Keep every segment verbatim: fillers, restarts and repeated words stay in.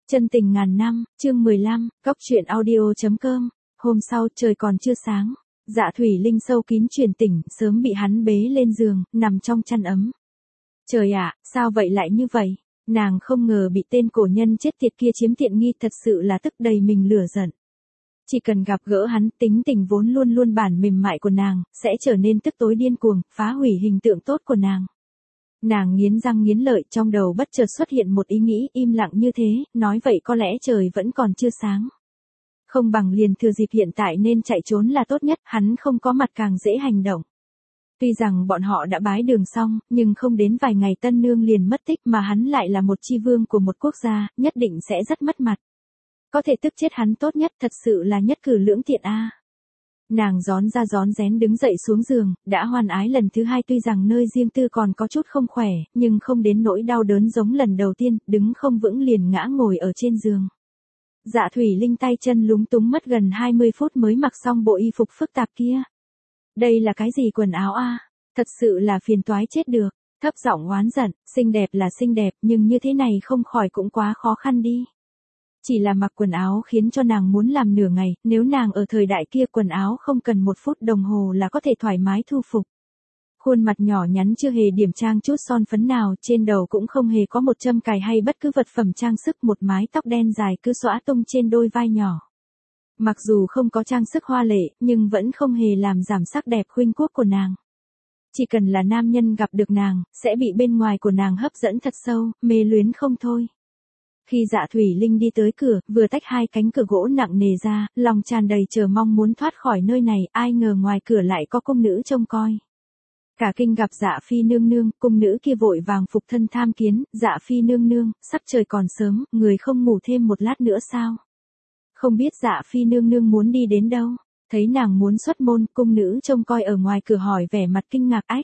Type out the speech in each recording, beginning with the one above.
Chân tình ngàn năm, chương mười lăm, Cóc truyện audio.com. Hôm sau trời còn chưa sáng, Dạ Thủy Linh sâu kín truyền tỉnh, sớm bị hắn bế lên giường, nằm trong chăn ấm. Trời ạ, sao vậy lại như vậy? Nàng không ngờ bị tên cổ nhân chết tiệt kia chiếm tiện nghi, thật sự là tức đầy mình lửa giận. Chỉ cần gặp gỡ hắn, tính tình vốn luôn luôn bản mềm mại của nàng, sẽ trở nên tức tối điên cuồng, phá hủy hình tượng tốt của nàng. Nàng nghiến răng nghiến lợi, trong đầu bất chợt xuất hiện một ý nghĩ, im lặng như thế, nói vậy có lẽ trời vẫn còn chưa sáng. Không bằng liền thừa dịp hiện tại nên chạy trốn là tốt nhất, hắn không có mặt càng dễ hành động. Tuy rằng bọn họ đã bái đường xong, nhưng không đến vài ngày tân nương liền mất tích, mà hắn lại là một chi vương của một quốc gia, nhất định sẽ rất mất mặt. Có thể tức chết hắn tốt nhất, thật sự là nhất cử lưỡng tiện a. À. Nàng rón ra rón rén đứng dậy xuống giường, đã hoan ái lần thứ hai, tuy rằng nơi riêng tư còn có chút không khỏe, nhưng không đến nỗi đau đớn giống lần đầu tiên, đứng không vững liền ngã ngồi ở trên giường. Dạ Thủy Linh tay chân lúng túng mất gần hai mươi phút mới mặc xong bộ y phục phức tạp kia. Đây là cái gì quần áo a? À? Thật sự là phiền toái chết được. Thấp giọng oán giận, xinh đẹp là xinh đẹp, nhưng như thế này không khỏi cũng quá khó khăn đi. Chỉ là mặc quần áo khiến cho nàng muốn làm nửa ngày, nếu nàng ở thời đại kia quần áo không cần một phút đồng hồ là có thể thoải mái thu phục. Khuôn mặt nhỏ nhắn chưa hề điểm trang chút son phấn nào, trên đầu cũng không hề có một châm cài hay bất cứ vật phẩm trang sức, một mái tóc đen dài cứ xõa tung trên đôi vai nhỏ. Mặc dù không có trang sức hoa lệ, nhưng vẫn không hề làm giảm sắc đẹp khuynh quốc của nàng. Chỉ cần là nam nhân gặp được nàng, sẽ bị bên ngoài của nàng hấp dẫn thật sâu, mê luyến không thôi. Khi Dạ Thủy Linh đi tới cửa, vừa tách hai cánh cửa gỗ nặng nề ra, lòng tràn đầy chờ mong muốn thoát khỏi nơi này, ai ngờ ngoài cửa lại có cung nữ trông coi. Cả kinh gặp Dạ Phi nương nương, cung nữ kia vội vàng phục thân tham kiến, Dạ Phi nương nương, sắp trời còn sớm, người không ngủ thêm một lát nữa sao? Không biết Dạ Phi nương nương muốn đi đến đâu? Thấy nàng muốn xuất môn, cung nữ trông coi ở ngoài cửa hỏi vẻ mặt kinh ngạc, ách.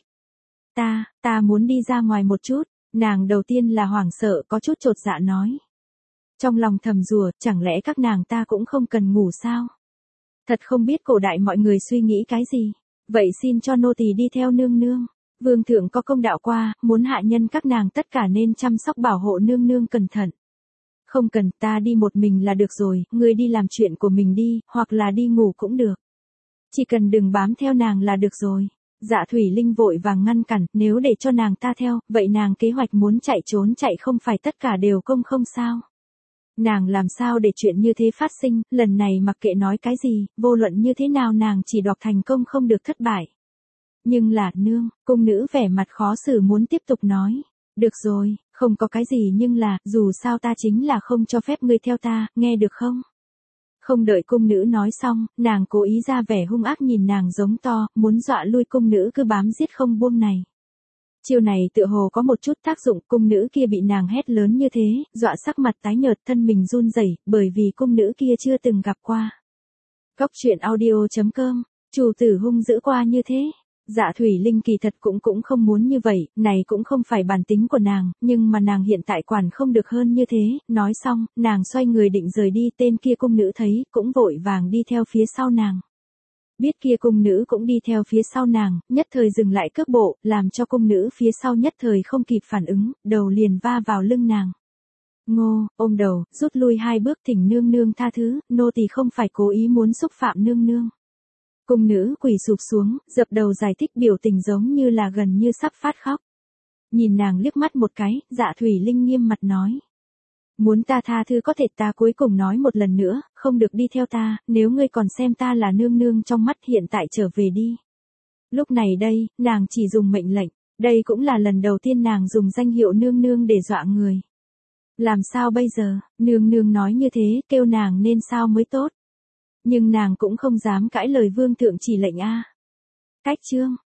Ta, ta muốn đi ra ngoài một chút, nàng đầu tiên là hoảng sợ, có chút chột dạ nói. Trong lòng thầm rủa, chẳng lẽ các nàng ta cũng không cần ngủ sao? Thật không biết cổ đại mọi người suy nghĩ cái gì. Vậy xin cho nô tỳ đi theo nương nương. Vương thượng có công đạo qua, muốn hạ nhân các nàng tất cả nên chăm sóc bảo hộ nương nương cẩn thận. Không cần, ta đi một mình là được rồi, ngươi đi làm chuyện của mình đi, hoặc là đi ngủ cũng được. Chỉ cần đừng bám theo nàng là được rồi. Dạ Thủy Linh vội vàng ngăn cản, nếu để cho nàng ta theo, vậy nàng kế hoạch muốn chạy trốn chạy không phải tất cả đều công không sao? Nàng làm sao để chuyện như thế phát sinh, lần này mặc kệ nói cái gì, vô luận như thế nào nàng chỉ đoạt thành công không được thất bại. Nhưng là, nương, cung nữ vẻ mặt khó xử muốn tiếp tục nói. Được rồi, không có cái gì nhưng là, dù sao ta chính là không cho phép ngươi theo ta, nghe được không? Không đợi cung nữ nói xong, nàng cố ý ra vẻ hung ác nhìn nàng giống to, muốn dọa lui cung nữ cứ bám giết không buông này. Chiêu này tựa hồ có một chút tác dụng, cung nữ kia bị nàng hét lớn như thế, dọa sắc mặt tái nhợt, thân mình run rẩy, bởi vì cung nữ kia chưa từng gặp qua. Cóc truyện audio.com, chủ tử hung dữ qua như thế. Dạ Thủy Linh kỳ thật cũng cũng không muốn như vậy, này cũng không phải bản tính của nàng, nhưng mà nàng hiện tại quản không được hơn như thế, nói xong, nàng xoay người định rời đi, tên kia cung nữ thấy, cũng vội vàng đi theo phía sau nàng. Biết kia cung nữ cũng đi theo phía sau nàng, nhất thời dừng lại cước bộ, làm cho cung nữ phía sau nhất thời không kịp phản ứng, đầu liền va vào lưng nàng. Ngô, ôm đầu, rút lui hai bước, thỉnh nương nương tha thứ, nô tỳ không phải cố ý muốn xúc phạm nương nương. Cung nữ quỳ sụp xuống, dập đầu giải thích, biểu tình giống như là gần như sắp phát khóc. Nhìn nàng liếc mắt một cái, Dạ Thủy Linh nghiêm mặt nói. Muốn ta tha thứ có thể, ta cuối cùng nói một lần nữa, không được đi theo ta, nếu ngươi còn xem ta là nương nương trong mắt, hiện tại trở về đi. Lúc này đây, nàng chỉ dùng mệnh lệnh, đây cũng là lần đầu tiên nàng dùng danh hiệu nương nương để dọa người. Làm sao bây giờ, nương nương nói như thế, kêu nàng nên sao mới tốt. Nhưng nàng cũng không dám cãi lời vương thượng chỉ lệnh a. Cách chương,